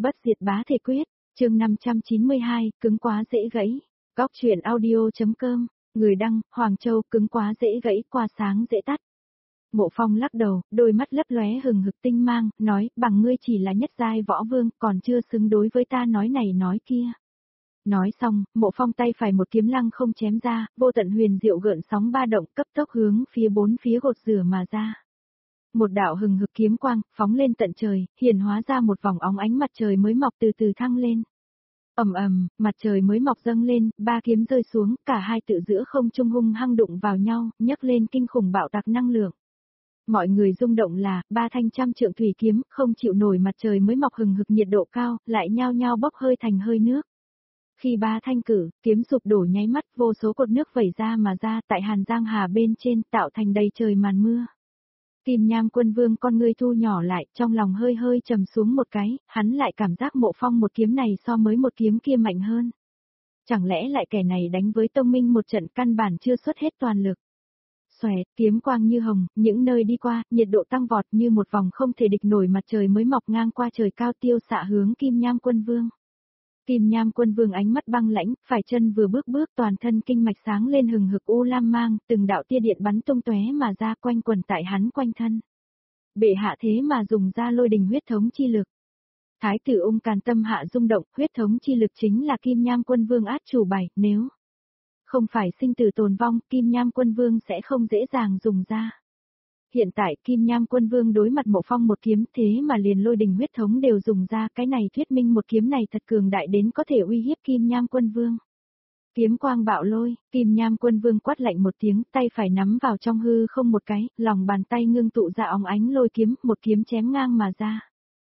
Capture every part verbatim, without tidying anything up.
Bất diệt bá thể quyết, chương năm trăm chín mươi hai, cứng quá dễ gãy. Góc truyện audio.com, người đăng, Hoàng Châu, cứng quá dễ gãy, qua sáng dễ tắt. Mộ Phong lắc đầu, đôi mắt lấp lóe hừng hực tinh mang, nói, bằng ngươi chỉ là nhất giai võ vương, còn chưa xứng đối với ta nói này nói kia. Nói xong, Mộ Phong tay phải một kiếm lăng không chém ra, vô tận huyền diệu gợn sóng ba động cấp tốc hướng phía bốn phía gột rửa mà ra. Một đạo hừng hực kiếm quang, phóng lên tận trời, hiển hóa ra một vòng óng ánh mặt trời mới mọc từ từ thăng lên. Ầm ầm, mặt trời mới mọc dâng lên, ba kiếm rơi xuống, cả hai tự giữa không trung hung hăng đụng vào nhau, nhấc lên kinh khủng bạo tạc năng lượng. Mọi người rung động là, ba thanh trăm trượng thủy kiếm, không chịu nổi mặt trời mới mọc hừng hực nhiệt độ cao, lại nhao nhao bốc hơi thành hơi nước. Khi ba thanh cử, kiếm sụp đổ nháy mắt, vô số cột nước vẩy ra mà ra tại Hàn Giang Hà bên trên, tạo thành đầy trời màn mưa. Kim Nham Quân Vương con ngươi thu nhỏ lại, trong lòng hơi hơi trầm xuống một cái, hắn lại cảm giác Mộ Phong một kiếm này so với một kiếm kia mạnh hơn. Chẳng lẽ lại kẻ này đánh với Tông Minh một trận căn bản chưa xuất hết toàn lực. Xoẹt, kiếm quang như hồng, những nơi đi qua, nhiệt độ tăng vọt như một vòng không thể địch nổi mặt trời mới mọc ngang qua trời cao tiêu xạ hướng Kim Nham Quân Vương. Kim Nham Quân Vương ánh mắt băng lãnh, phải chân vừa bước bước toàn thân kinh mạch sáng lên hừng hực u lam mang, từng đạo tia điện bắn tung tóe mà ra quanh quần tại hắn quanh thân. Bệ hạ thế mà dùng ra lôi đình huyết thống chi lực. Thái tử Ung Càn tâm hạ rung động, huyết thống chi lực chính là Kim Nham Quân Vương át chủ bài, nếu không phải sinh tử tồn vong, Kim Nham Quân Vương sẽ không dễ dàng dùng ra. Hiện tại Kim Nham Quân Vương đối mặt Mộ Phong một kiếm thế mà liền lôi đình huyết thống đều dùng ra, cái này thuyết minh một kiếm này thật cường đại đến có thể uy hiếp Kim Nham Quân Vương. Kiếm quang bạo lôi, Kim Nham Quân Vương quát lạnh một tiếng, tay phải nắm vào trong hư không một cái, lòng bàn tay ngưng tụ ra óng ánh lôi kiếm, một kiếm chém ngang mà ra.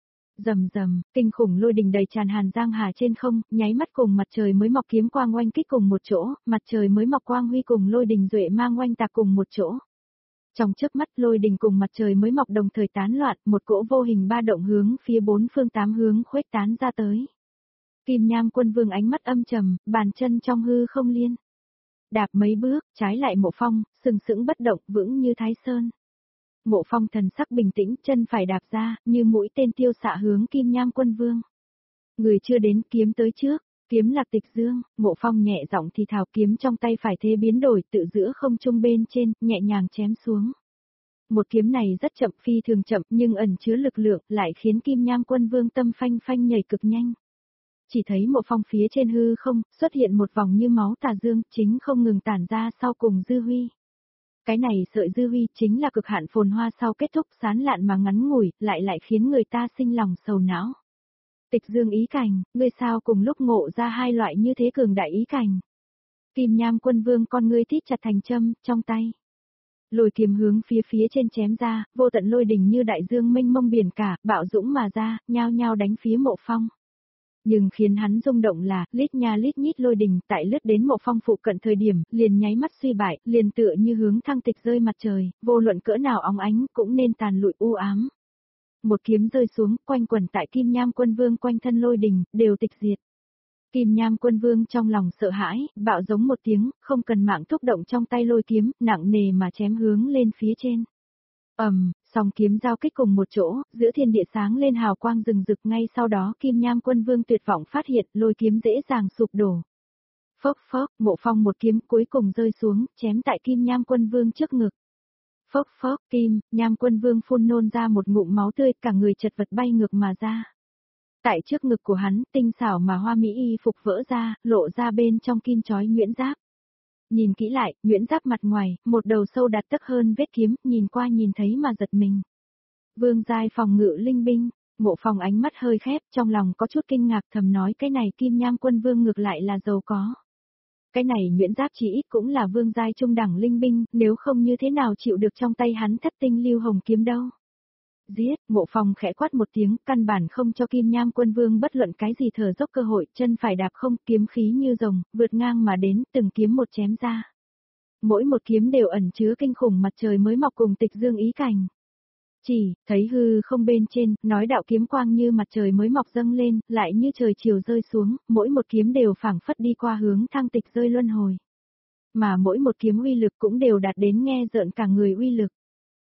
Rầm rầm, kinh khủng lôi đình đầy tràn Hàn Giang Hà trên không, nháy mắt cùng mặt trời mới mọc kiếm quang oanh kích cùng một chỗ, mặt trời mới mọc quang huy cùng lôi đình duệ mang oanh tạc cùng một chỗ. Trong chớp mắt lôi đình cùng mặt trời mới mọc đồng thời tán loạn, một cỗ vô hình ba động hướng phía bốn phương tám hướng khuếch tán ra tới. Kim Nham Quân Vương ánh mắt âm trầm, bàn chân trong hư không liên. Đạp mấy bước, trái lại Mộ Phong, sừng sững bất động, vững như Thái Sơn. Mộ Phong thần sắc bình tĩnh, chân phải đạp ra, như mũi tên tiêu xạ hướng Kim Nham Quân Vương. Người chưa đến, kiếm tới trước. Kiếm Lạc Tịch Dương, Mộ Phong nhẹ giọng thì thào, kiếm trong tay phải thế biến đổi, tự giữa không trung bên trên, nhẹ nhàng chém xuống. Một kiếm này rất chậm, phi thường chậm, nhưng ẩn chứa lực lượng, lại khiến Kim Nham Quân Vương tâm phanh phanh nhảy cực nhanh. Chỉ thấy Mộ Phong phía trên hư không, xuất hiện một vòng như máu tà dương, chính không ngừng tản ra sau cùng dư huy. Cái này sợi dư huy chính là cực hạn phồn hoa sau kết thúc sán lạn mà ngắn ngủi, lại lại khiến người ta sinh lòng sầu não. Tịch Dương ý cảnh, ngươi sao cùng lúc ngộ ra hai loại như thế cường đại ý cảnh. Kim Nham Quân Vương con ngươi thít chặt thành châm, trong tay. Lôi kiếm hướng phía phía trên chém ra, vô tận lôi đỉnh như đại dương mênh mông biển cả, bạo dũng mà ra, nhao nhao đánh phía Mộ Phong. Nhưng khiến hắn rung động là, lít nha lít nhít lôi đỉnh tại lướt đến Mộ Phong phụ cận thời điểm, liền nháy mắt suy bại, liền tựa như hướng thăng tịch rơi mặt trời, vô luận cỡ nào óng ánh, cũng nên tàn lụi u ám. Một kiếm rơi xuống, quanh quẩn tại Kim Nham Quân Vương quanh thân lôi đình, đều tịch diệt. Kim Nham Quân Vương trong lòng sợ hãi, bạo giống một tiếng, không cần mạng thúc động trong tay lôi kiếm, nặng nề mà chém hướng lên phía trên. Ầm, um, song kiếm giao kích cùng một chỗ, giữa thiên địa sáng lên hào quang rừng rực, ngay sau đó Kim Nham Quân Vương tuyệt vọng phát hiện, lôi kiếm dễ dàng sụp đổ. Phốc phốc, Mộ Phong một kiếm cuối cùng rơi xuống, chém tại Kim Nham Quân Vương trước ngực. Phốc phốc, Kim Nham Quân Vương phun nôn ra một ngụm máu tươi, cả người chật vật bay ngược mà ra. Tại trước ngực của hắn, tinh xảo mà hoa mỹ y phục vỡ ra, lộ ra bên trong kim chói nhuyễn giáp. Nhìn kỹ lại, nhuyễn giáp mặt ngoài, một đầu sâu đạt tấc hơn vết kiếm, nhìn qua nhìn thấy mà giật mình. Vương giai phòng ngự linh binh, Mộ Phong ánh mắt hơi khép, trong lòng có chút kinh ngạc, thầm nói cái này Kim Nham Quân Vương ngược lại là giàu có. Cái này nhuyễn giáp chỉ ít cũng là vương giai trung đẳng linh binh, nếu không như thế nào chịu được trong tay hắn thất tinh lưu hồng kiếm đâu. Giết, Mộ Phong khẽ quát một tiếng, căn bản không cho Kim Nham Quân Vương bất luận cái gì thở dốc cơ hội, chân phải đạp không, kiếm khí như rồng, vượt ngang mà đến, từng kiếm một chém ra. Mỗi một kiếm đều ẩn chứa kinh khủng mặt trời mới mọc cùng tịch dương ý cảnh. Chỉ, thấy hư không bên trên, nói đạo kiếm quang như mặt trời mới mọc dâng lên, lại như trời chiều rơi xuống, mỗi một kiếm đều phảng phất đi qua hướng thăng tịch rơi luân hồi. Mà mỗi một kiếm uy lực cũng đều đạt đến nghe rợn cả người uy lực.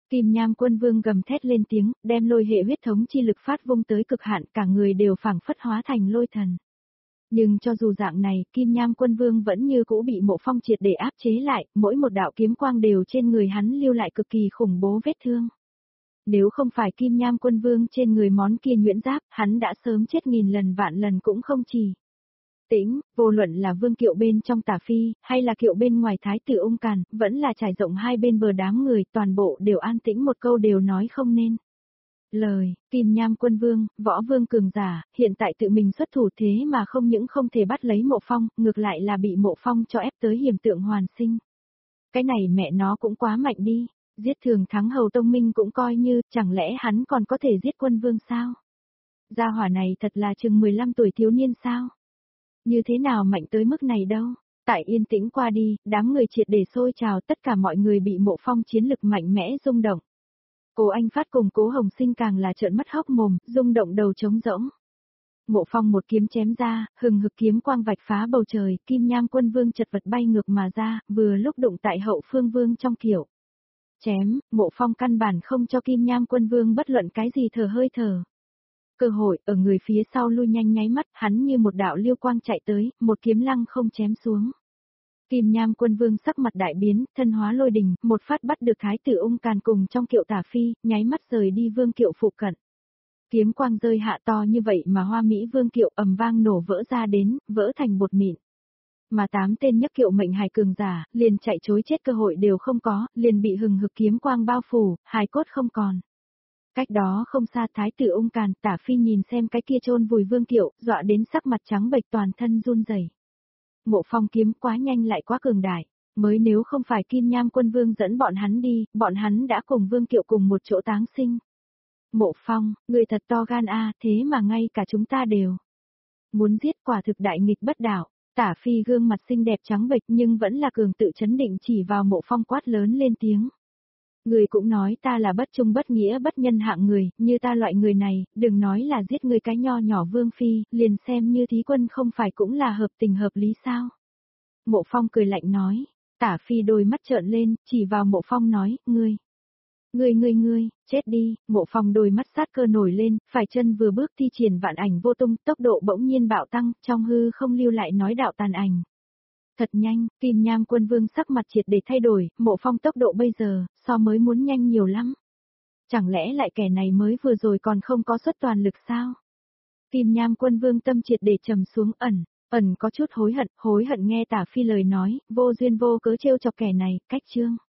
Kim Nham Quân Vương gầm thét lên tiếng, đem lôi hệ huyết thống chi lực phát vung tới cực hạn, cả người đều phảng phất hóa thành lôi thần. Nhưng cho dù dạng này, Kim Nham Quân Vương vẫn như cũ bị Mộ Phong triệt để áp chế lại, mỗi một đạo kiếm quang đều trên người hắn lưu lại cực kỳ khủng bố vết thương. Nếu không phải Kim Nham Quân Vương trên người món kia nhuyễn giáp, hắn đã sớm chết nghìn lần vạn lần cũng không chỉ. Tĩnh, vô luận là Vương Kiệu bên trong Tả Phi, hay là Kiệu bên ngoài Thái tử Ung Càn, vẫn là trải rộng hai bên bờ đám người, toàn bộ đều an tĩnh một câu đều nói không nên. Lời, Kim Nham Quân Vương, Võ Vương cường giả, hiện tại tự mình xuất thủ thế mà không những không thể bắt lấy Mộ Phong, ngược lại là bị Mộ Phong cho ép tới hiểm tượng hoàn sinh. Cái này mẹ nó cũng quá mạnh đi, giết thường thắng Hầu Tông Minh cũng coi như, chẳng lẽ hắn còn có thể giết Quân Vương sao? Gia hỏa này thật là chừng mười lăm tuổi thiếu niên sao? Như thế nào mạnh tới mức này đâu? Tại yên tĩnh qua đi, đám người triệt để sôi trào, tất cả mọi người bị Mộ Phong chiến lực mạnh mẽ rung động. Cố Anh Phát cùng Cố Hồng Sinh càng là trợn mắt hốc mồm, rung động đầu trống rỗng. Mộ Phong một kiếm chém ra, hừng hực kiếm quang vạch phá bầu trời, Kim Nham Quân Vương chật vật bay ngược mà ra, vừa lúc đụng tại Hậu Phương Vương trong kiểu. Chém, Mộ Phong căn bản không cho Kim Nham Quân Vương bất luận cái gì thở hơi thở. Cơ hội, ở người phía sau lui nhanh nháy mắt, hắn như một đạo liêu quang chạy tới, một kiếm lăng không chém xuống. Kim Nham Quân Vương sắc mặt đại biến, thân hóa lôi đình, một phát bắt được Thái tử Ung Càn cùng trong kiệu Tả Phi, nháy mắt rời đi Vương Kiệu phụ cận. Kiếm quang rơi hạ to như vậy mà Hoa Mỹ Vương Kiệu ầm vang nổ vỡ ra đến, vỡ thành bột mịn. Mà tám tên nhất kiệu mệnh hài cường giả, liền chạy trối chết cơ hội đều không có, liền bị hừng hực kiếm quang bao phủ, hài cốt không còn. Cách đó không xa Thái tử Ung Càn, Tả Phi nhìn xem cái kia chôn vùi Vương Kiệu, dọa đến sắc mặt trắng bệch toàn thân run rẩy. Mộ Phong kiếm quá nhanh lại quá cường đại, mới nếu không phải Kim Nham Quân Vương dẫn bọn hắn đi, bọn hắn đã cùng Vương Kiệu cùng một chỗ táng sinh. Mộ Phong, người thật to gan a, thế mà ngay cả chúng ta đều muốn giết, quả thực đại nghịch bất đạo. Tả Phi gương mặt xinh đẹp trắng bệch nhưng vẫn là cường tự chấn định chỉ vào Mộ Phong quát lớn lên tiếng. Người cũng nói ta là bất trung bất nghĩa bất nhân hạng người, như ta loại người này, đừng nói là giết người cái nho nhỏ Vương Phi, liền xem như thí quân không phải cũng là hợp tình hợp lý sao. Mộ Phong cười lạnh nói, Tả Phi đôi mắt trợn lên, chỉ vào Mộ Phong nói, ngươi, ngươi ngươi ngươi, chết đi. Mộ Phong đôi mắt sát cơ nổi lên, phải chân vừa bước thi triển vạn ảnh vô tung, tốc độ bỗng nhiên bạo tăng, trong hư không lưu lại nói đạo tàn ảnh. Thật nhanh, Kim Nham Quân Vương sắc mặt triệt để thay đổi, Mộ Phong tốc độ bây giờ, so mới muốn nhanh nhiều lắm. Chẳng lẽ lại kẻ này mới vừa rồi còn không có xuất toàn lực sao? Kim Nham Quân Vương tâm triệt để trầm xuống ẩn, ẩn có chút hối hận, hối hận nghe Tả Phi lời nói, vô duyên vô cớ trêu chọc kẻ này, cách chương.